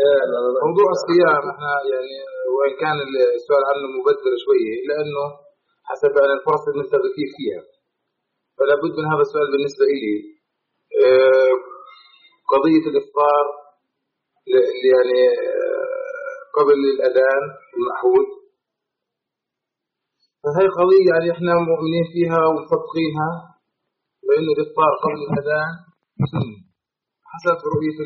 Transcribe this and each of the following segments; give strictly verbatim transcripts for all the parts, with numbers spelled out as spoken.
موضوع الصيام احنا يعني وإن كان السؤال عنه مبدر شوية إلا أنه حسب أن الفرص المنتظر فيها، فلا بد من هذا السؤال بالنسبة لي. قضية الإفطار يعني قبل الأذان المعهود، فهي قضية يعني احنا مؤمنين فيها ومصدقينها، لأنه الإفطار قبل الأذان حسب رؤية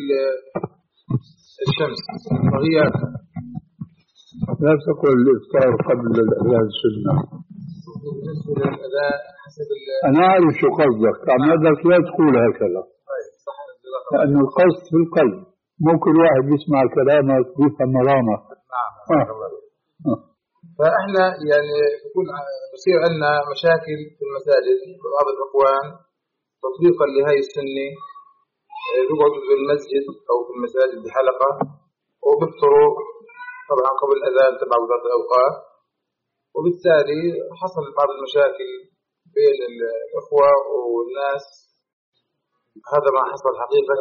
الشمس وغياب. لا تقول الإفطار قبل الأذان سنة. بالنسبة للأذان حسب أنا أعرف شو قصدك، عم بدك لا تقول هكذا، لأن القصد في القلب. ممكن واحد يسمع كلامك يفهم مرامك. نعم. آه. فإحنا يعني يكون بصير عندنا مشاكل في المساجد بعض الأخوان تطبيقا لهاي السنة، يقعدوا في المسجد أو في المساجد بحلقة وبفطروا طبعا قبل الأذان تبع وقت الأوقات، وبالتالي حصل بعض المشاكل بين الأخوة والناس. هذا ما حصل حقيقة.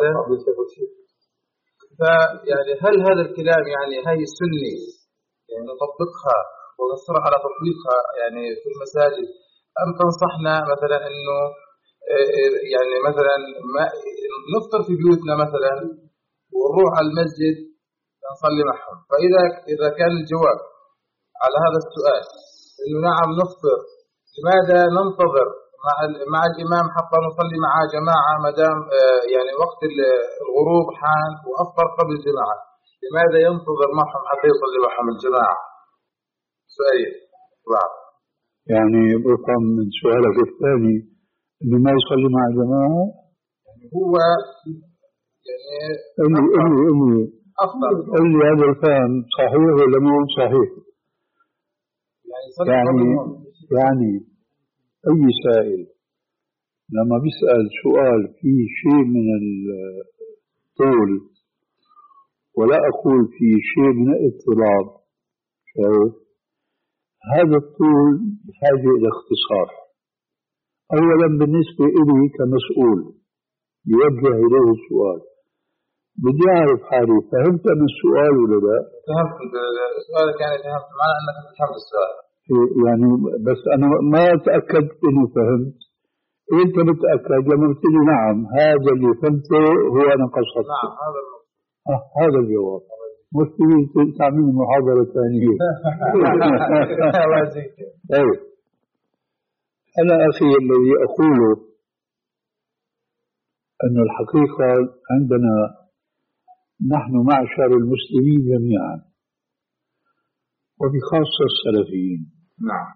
فيعني هل هذا الكلام يعني هاي السنة يعني نطبقها ونصر على تطبيقها يعني في المساجد، أم تنصحنا مثلا إنه يعني مثلا ما نفطر في بيوتنا مثلا ونروح على المسجد نصلي معهم؟ فإذا إذا كان الجواب على هذا السؤال إنه نعم نفطر، لماذا ننتظر مع مع الإمام حتى نصلي معه جماعة ما دام يعني وقت الغروب حان وأفطر قبل الجماعة؟ لماذا ينتظر معهم حتى يصلي معهم الجماعة؟ سؤالين بعض. يعني بفهم من سؤالك الثاني إنه ما يصلي مع جماعة، يعني هو يعني اللي اللي اللي أفضل اللي هذا الفهم صحيح ولا مو صحيح؟ يعني يعني يعني أي سائل لما بيسأل سؤال فيه شيء من الطول ولا أقول فيه شيء من الاضطراب، هذا الطول بحاجة إلى اختصار. أولا بالنسبة إلي كمسؤول يوجه إليه السؤال بدي أعرف حالي فهمت أنا السؤال ولا لا؟ فهمت السؤال، كان فهمت معنى أنك تفهم السؤال يعني، بس أنا ما أتأكد إني فهمت. أنت متأكد لما قلت لي نعم هذا اللي فهمته هو أنا قصدته؟ نعم هذا آه هذا الجواب. مش تريد تعمل محاضرة ثانية. أيه. أنا أخي الذي أقوله أن الحقيقة عندنا نحن معشر المسلمين جميعا وبخاصة السلفيين، نعم،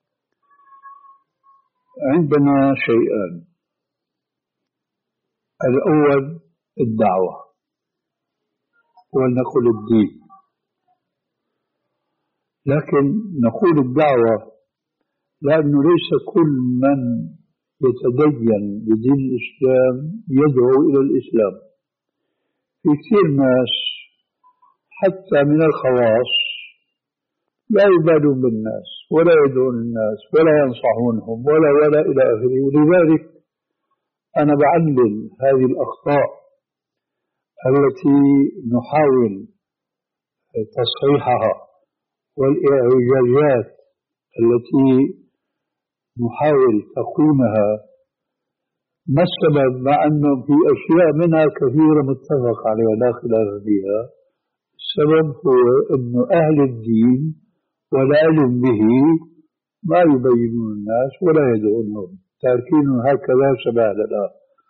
عندنا شيئان. الأول الدعوة ولنقل الدين، لكن نقول الدعوة لأنه ليس كل من يتدين بدين الإسلام يدعو إلى الإسلام. في كثير ناس حتى من الخواص لا يبالون بالناس ولا يدعون الناس ولا ينصحونهم ولا ولا إلى آخره. ولذلك أنا بعلل هذه الأخطاء التي نحاول تصحيحها والإعجازات التي نحاول تقويمها. ما السبب؟ مع أنه في أشياء منها كثيرة متفق عليها لا خلاف فيها. السبب هو أن أهل الدين والعلم به ما يبينون الناس ولا يدعونهم، تاركينهم هكذا سبالا. لا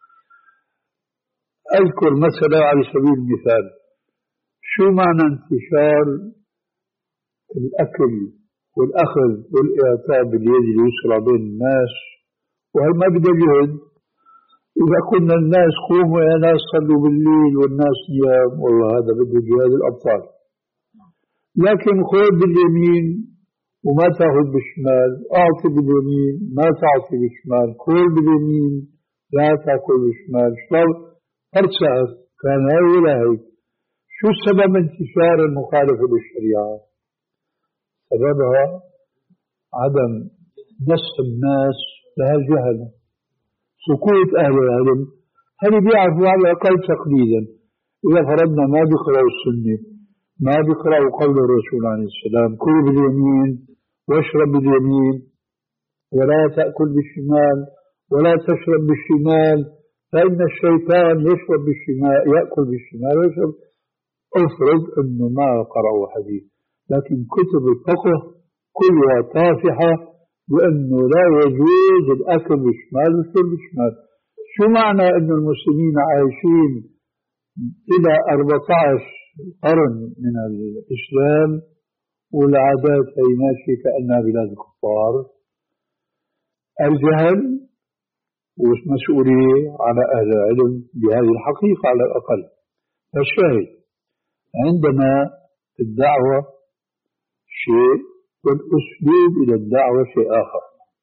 أذكر مثلا على سبيل المثال شو معنى انتشار الأكل والأخذ والإعطاء باليد اليسرى بين الناس، وهي ما بدها جهد. إذا كنا الناس قوموا يا ناس صلوا بالليل والناس نيام، والله هذا بده جهاد الأبطال. لكن خذ باليمين وما تأخذ بالشمال، أعطي باليمين ما تعطي بالشمال، كل باليمين لا تأكل بالشمال. شلون فرسخ كان هاي ولا هيك؟ شو السبب انتشار المخالفة للشريعة؟ سببها عدم نصح الناس لها الجهل، سكوت أهل العلم. هل بيعرفوا على الأقل تقليدا إذا فرضنا ما بيقرأوا السنة، ما بيقرأوا قول الرسول عليه السلام كل باليمين واشرب باليمين ولا تأكل بالشمال ولا تشرب بالشمال فإن الشيطان يشرب بالشمال يأكل بالشمال ويشرب. افرض أنه ما قرأوا حديث، لكن كتب الفقه كلها طافحة بأنه لا يجوز الأكل بالشمال والشرب بالشمال. شو معنى أن المسلمين عايشين إلى أربعة عشر قرن من الإسلام والعادات هي ماشية كأنها بلاد الكفار؟ الجهل والمسؤولية على أهل العلم بهذه الحقيقة على الأقل. فالشاهد عندنا الدعوة شيء والأسلوب إلى الدعوة شيء آخر.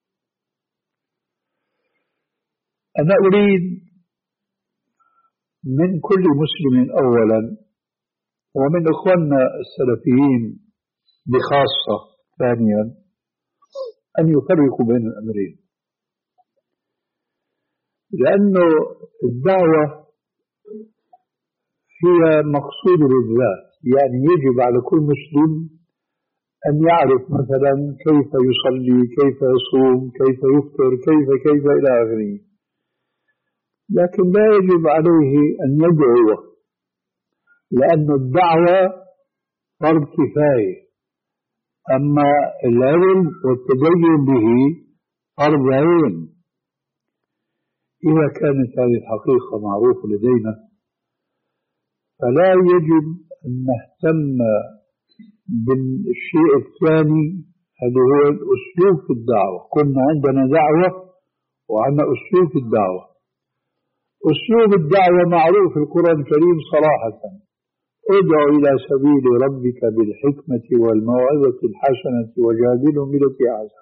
أنا أريد من كل مسلم أولا ومن إخواننا السلفيين بخاصة ثانيا أن يفرقوا بين الأمرين، لأنه الدعوة هي مقصود للذات، يعني يجب على كل مسلم أن يعرف مثلا كيف يصلي، كيف يصوم، كيف يفطر، كيف كيف إلى آخره، لكن لا يجب عليه أن يدعو، لأن الدعوة فرض كفاية، أما العلم والتدين به فرض عين. إذا كانت هذه الحقيقة معروفة لدينا فلا يجب أن نهتم بالشيء الثاني هذا هو الأسلوب في الدعوة. كنا عندنا دعوة وعندنا أسلوب في الدعوة. أسلوب الدعوة معروف في القرآن الكريم صراحة: ادع إلى سبيل ربك بالحكمة والموعظة الحسنة وجادلهم بالتي أحسن.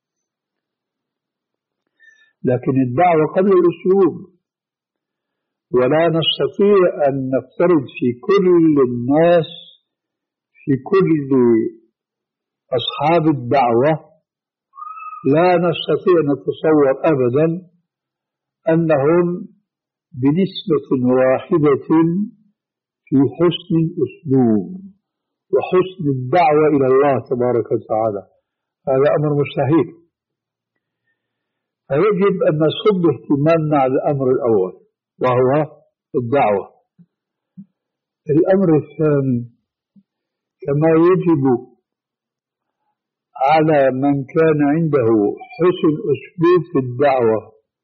لكن الدعوة قبل الأسلوب، ولا نستطيع أن نفترض في كل الناس في كل أصحاب الدعوة، لا نستطيع أن نتصور أبدا أنهم بنسبة واحدة في حسن الأسلوب وحسن الدعوة إلى الله تبارك وتعالى. هذا أمر مستحيل. فيجب أن نصب اهتمامنا على الأمر الأول وهو الدعوة. الأمر الثاني كما يجب على من كان عنده حسن أسلوب في الدعوة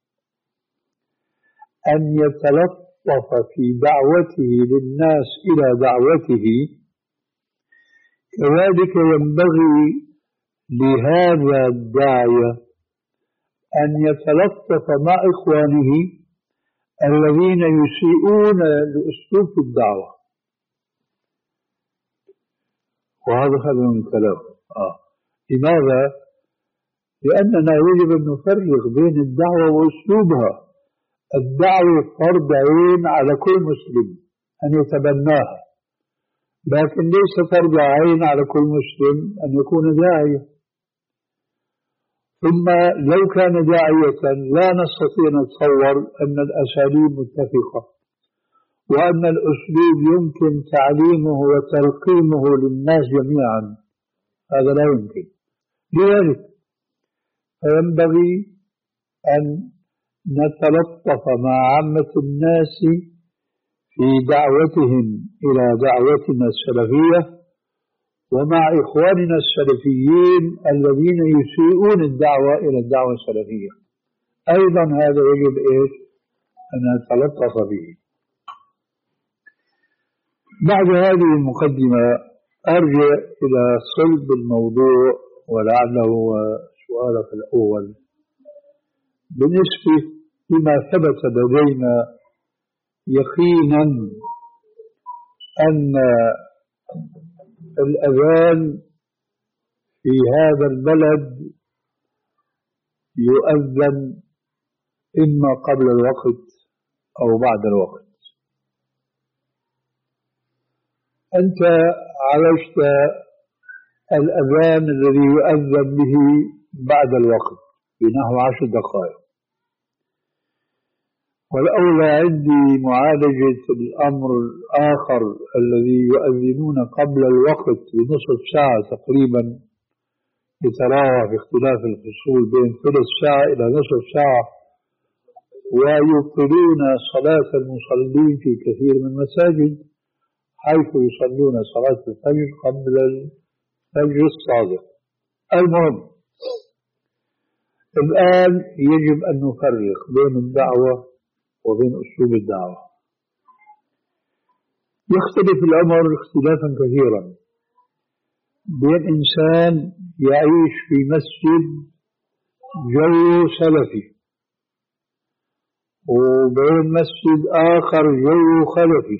أن يتلطف في دعوته للناس إلى دعوته، كذلك ينبغي لهذا الداعية أن يتلطف مع إخوانه الذين يسيئون لأسلوب في الدعوة. وهذا هذا من الكلام. آه. لماذا؟ لأننا يجب أن نفرق بين الدعوة وأسلوبها. الدعوة فرض عين على كل مسلم أن يتبناها، لكن ليس فرض عين على كل مسلم أن يكون داعية. ثم لو كان داعية لا نستطيع أن نتصور أن الأساليب متفقة وأن الأسلوب يمكن تعليمه وتلقيمه للناس جميعا، هذا لا يمكن. لذلك فينبغي أن نتلطف مع عامة الناس في دعوتهم إلى دعوتنا السلفية ومع إخواننا السلفيين الذين يسيئون الدعوة إلى الدعوة السلفية أيضا. هذا يجب إيش؟ أن نتلطف به. بعد هذه المقدمة أرجع إلى صلب الموضوع ولعله سؤالك الأول بالنسبة لما ثبت لدينا يقينا أن الأذان في هذا البلد يؤذن إما قبل الوقت أو بعد الوقت. أنت عالجت الأذان الذي يؤذن به بعد الوقت بنحو عشر دقائق. والأولى عندي معالجة الأمر الآخر الذي يؤذنون قبل الوقت بنصف ساعة تقريبا، يتراوح في اختلاف الفصول بين ثلث ساعة إلى نصف ساعة، ويبطلون صلاة المصلين في كثير من المساجد حيث يصلون صلاة الفجر قبل الفجر الصادق. المهم، الآن يجب أن نفرق بين الدعوة وبين أسلوب الدعوة. يختلف الأمر اختلافا كثيرا بين إنسان يعيش في مسجد جو سلفي وبين مسجد آخر جو خلفي.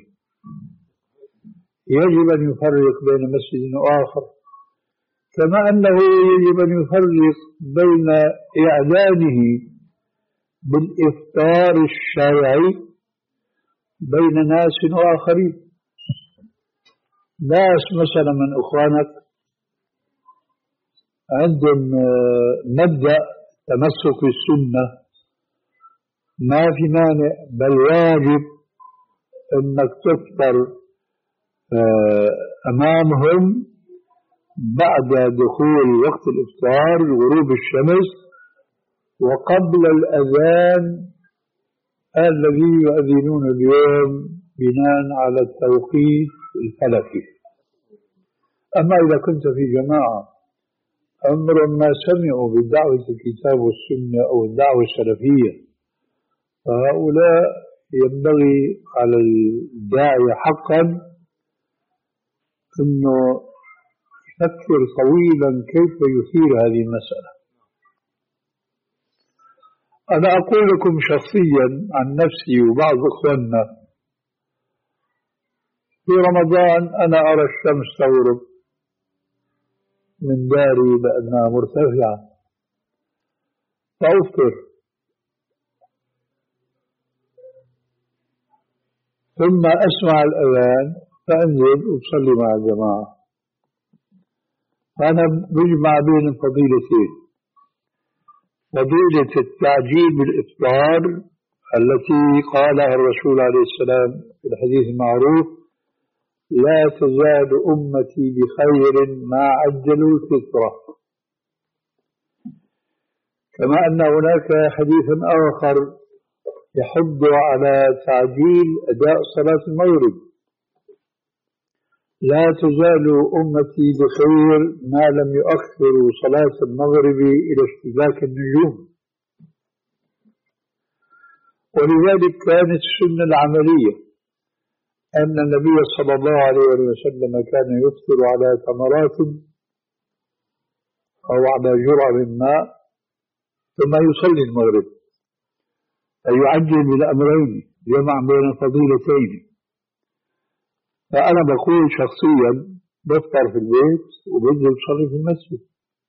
يجب أن يفرق بين مسجد وآخر، كما أنه يجب أن يفرق بين إعلانه بالإفطار الشرعي بين ناس وآخرين. ناس مثلا من إخوانك عندهم مبدأ تمسك بالسنة، ما في مانع بل واجب أنك تفطر أمامهم بعد دخول وقت الإفطار غروب الشمس وقبل الأذان الذي يؤذنون اليوم بناء على التوقيت الفلكي. أما إذا كنت في جماعة أمر ما سمعوا بالدعوة الكتاب والسنة أو الدعوة السلفية، فهؤلاء ينبغي على الداعي حقا أنه يفكر طويلا كيف يثير هذه المسألة. أنا أقول لكم شخصيا عن نفسي وبعض إخواننا، في رمضان أنا أرى الشمس تغرب من داري لأنها مرتفعة فأفطر، ثم أسمع الأذان فأنزل وأصلي مع الجماعة. فأنا بجمع بين الفضيلتين، فضيلة التعجيل بالإفطار التي قالها الرسول عليه السلام في الحديث المعروف: لا تزال أمتي بخير ما عجلوا الفطرة. كما أن هناك حديث آخر يحض على تعجيل أداء صلاة المغرب: لا تزال أمتي بخير ما لم يؤخروا صلاة المغرب إلى اشتباك النجوم. ولذلك كانت السنة العملية أن النبي صلى الله عليه وسلم كان يفطر على تمرات أو على جرعة من ماء ثم يصلي المغرب، فيعجل بالأمرين، جمع بين الفضيلتين. فأنا بقول شخصيا بفطر في البيت وبنزل بصلي في المسجد،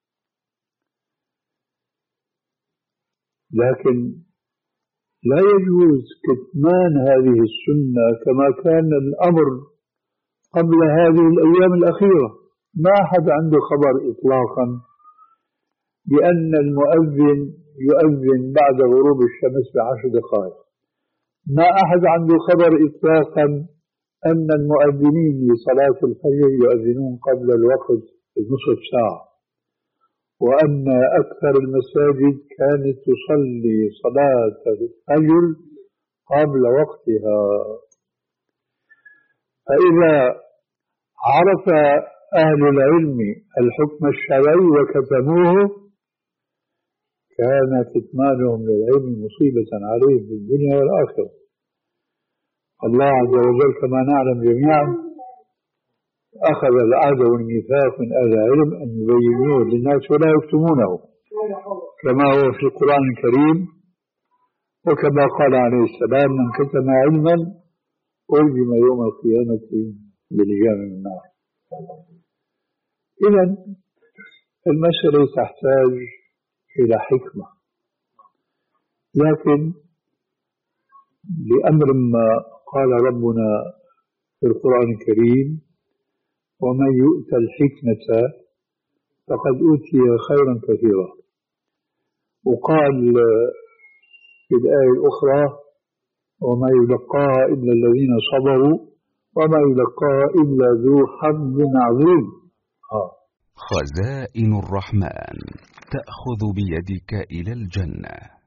لكن لا يجوز كتمان هذه السنة كما كان الأمر قبل هذه الأيام الأخيرة. ما أحد عنده خبر إطلاقا بأن المؤذن يؤذن بعد غروب الشمس بعشر دقائق. ما أحد عنده خبر إطلاقا أن المؤذنين لصلاة الفجر يؤذنون قبل الوقت بنصف ساعة، وأن أكثر المساجد كانت تصلي صلاة الفجر قبل وقتها. فإذا عرف أهل العلم الحكم الشرعي وكتموه كان كتمانهم للعلم مصيبة عليهم في الدنيا والآخرة. الله عز وجل كما نعلم جميعا أخذ العهد والميثاق من أهل العلم أن يبينوه للناس ولا يكتمونه، كما هو في القرآن الكريم، وكما قال عليه السلام: من كتم علما ألزم يوم القيامة بلجام من النار. إذن المسألة تحتاج إلى حكمة، لكن لأمر ما قال ربنا في القرآن الكريم: ومن يؤت الحكمة فقد أوتي خيرا كثيرا. وقال في الآية الأخرى: وما يلقاها إلا الذين صبروا وما يلقاها إلا ذو حظ عظيم. آه. خزائن الرحمن تأخذ بيدك إلى الجنة.